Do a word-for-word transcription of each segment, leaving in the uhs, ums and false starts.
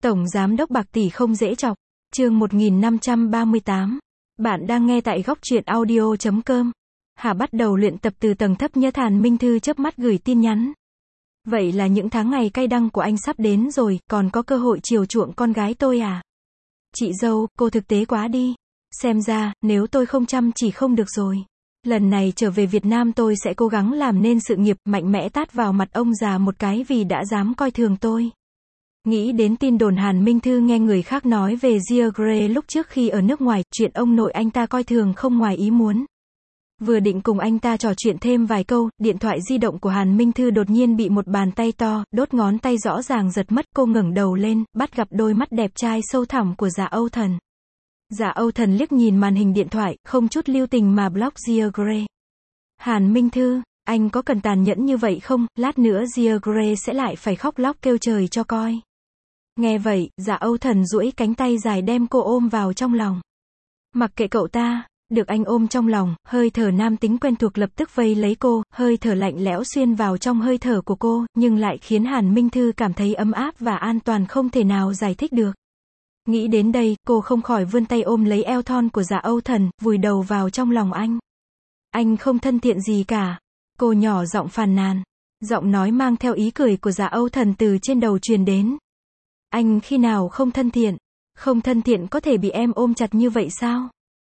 Tổng giám đốc bạc tỷ không dễ chọc. Chương một nghìn năm trăm ba mươi tám. Bạn đang nghe tại góc truyện audio chấm com. Hà bắt đầu luyện tập từ tầng thấp nhất. Hàn Minh Thư chớp mắt gửi tin nhắn. Vậy là những tháng ngày cay đắng của anh sắp đến rồi, còn có cơ hội chiều chuộng con gái tôi à? Chị dâu, cô thực tế quá đi. Xem ra, nếu tôi không chăm chỉ không được rồi. Lần này trở về Việt Nam tôi sẽ cố gắng làm nên sự nghiệp, mạnh mẽ tát vào mặt ông già một cái vì đã dám coi thường tôi. Nghĩ đến tin đồn Hàn Minh Thư nghe người khác nói về Gia Gray lúc trước khi ở nước ngoài, chuyện ông nội anh ta coi thường không ngoài ý muốn. Vừa định cùng anh ta trò chuyện thêm vài câu, điện thoại di động của Hàn Minh Thư đột nhiên bị một bàn tay to, đốt ngón tay rõ ràng giật mất. Cô ngẩng đầu lên, bắt gặp đôi mắt đẹp trai sâu thẳm của Dạ Âu Thần. Dạ Âu Thần liếc nhìn màn hình điện thoại, không chút lưu tình mà block Gia Gray. Hàn Minh Thư, anh có cần tàn nhẫn như vậy không? Lát nữa Gia Gray sẽ lại phải khóc lóc kêu trời cho coi. Nghe vậy, Dạ Âu Thần duỗi cánh tay dài đem cô ôm vào trong lòng. Mặc kệ cậu ta. Được anh ôm trong lòng, hơi thở nam tính quen thuộc lập tức vây lấy cô, hơi thở lạnh lẽo xuyên vào trong hơi thở của cô, nhưng lại khiến Hàn Minh Thư cảm thấy ấm áp và an toàn không thể nào giải thích được. Nghĩ đến đây, cô không khỏi vươn tay ôm lấy eo thon của Dạ Âu Thần, vùi đầu vào trong lòng anh. Anh không thân thiện gì cả. Cô nhỏ giọng phàn nàn. Giọng nói mang theo ý cười của Dạ Âu Thần từ trên đầu truyền đến. Anh khi nào không thân thiện? Không thân thiện có thể bị em ôm chặt như vậy sao?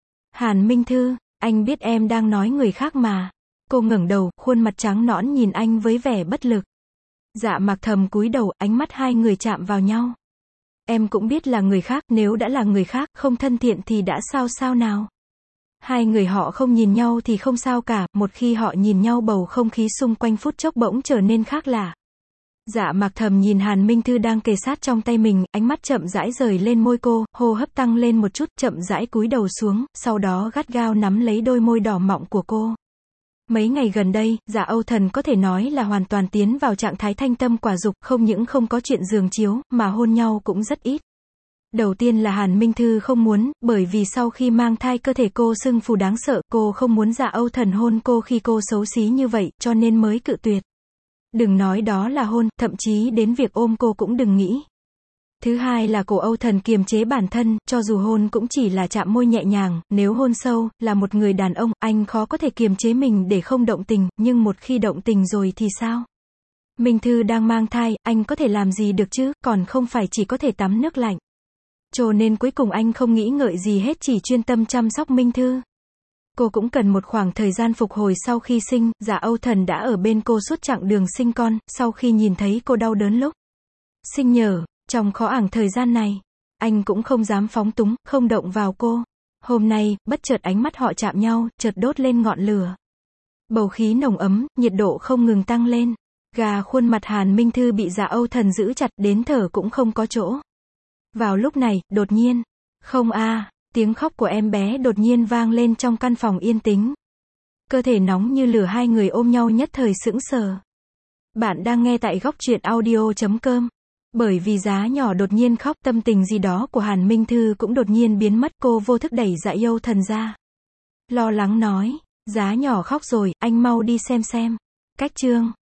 Hàn Minh Thư, anh biết em đang nói người khác mà. Cô ngẩng đầu, khuôn mặt trắng nõn nhìn anh với vẻ bất lực. Dạ Mạc Thầm cúi đầu, ánh mắt hai người chạm vào nhau. Em cũng biết là người khác, nếu đã là người khác, không thân thiện thì đã sao sao nào. Hai người họ không nhìn nhau thì không sao cả, một khi họ nhìn nhau bầu không khí xung quanh phút chốc bỗng trở nên khác lạ. Dạ Mạc Thầm nhìn Hàn Minh Thư đang kề sát trong tay mình, ánh mắt chậm rãi rời lên môi cô, hô hấp tăng lên một chút, chậm rãi cúi đầu xuống, sau đó gắt gao nắm lấy đôi môi đỏ mọng của cô. Mấy ngày gần đây, Dạ Âu Thần có thể nói là hoàn toàn tiến vào trạng thái thanh tâm quả dục, không những không có chuyện giường chiếu, mà hôn nhau cũng rất ít. Đầu tiên là Hàn Minh Thư không muốn, bởi vì sau khi mang thai cơ thể cô sưng phù đáng sợ, cô không muốn Dạ Âu Thần hôn cô khi cô xấu xí như vậy, cho nên mới cự tuyệt. Đừng nói đó là hôn, thậm chí đến việc ôm cô cũng đừng nghĩ. Thứ hai là cổ Âu Thần kiềm chế bản thân, cho dù hôn cũng chỉ là chạm môi nhẹ nhàng, nếu hôn sâu, là một người đàn ông, anh khó có thể kiềm chế mình để không động tình, nhưng một khi động tình rồi thì sao? Minh Thư đang mang thai, anh có thể làm gì được chứ, còn không phải chỉ có thể tắm nước lạnh. Cho nên cuối cùng anh không nghĩ ngợi gì hết, chỉ chuyên tâm chăm sóc Minh Thư. Cô cũng cần một khoảng thời gian phục hồi sau khi sinh. Dạ Âu Thần đã ở bên cô suốt chặng đường sinh con, sau khi nhìn thấy cô đau đớn lúc sinh nhở, trong khó ảng thời gian này, anh cũng không dám phóng túng, không động vào cô. Hôm nay, bất chợt ánh mắt họ chạm nhau, chợt đốt lên ngọn lửa. Bầu khí nồng ấm, nhiệt độ không ngừng tăng lên. Gà khuôn mặt Hàn Minh Thư bị Dạ Âu Thần giữ chặt, đến thở cũng không có chỗ. Vào lúc này, đột nhiên, không a, tiếng khóc của em bé đột nhiên vang lên trong căn phòng yên tĩnh. Cơ thể nóng như lửa hai người ôm nhau nhất thời sững sờ. Bạn đang nghe tại góc truyện audio chấm com. Bởi vì Giá nhỏ đột nhiên khóc, tâm tình gì đó của Hàn Minh Thư cũng đột nhiên biến mất, cô vô thức đẩy Dạ Âu Thần ra. Lo lắng nói, Giá nhỏ khóc rồi, anh mau đi xem xem. Cách chương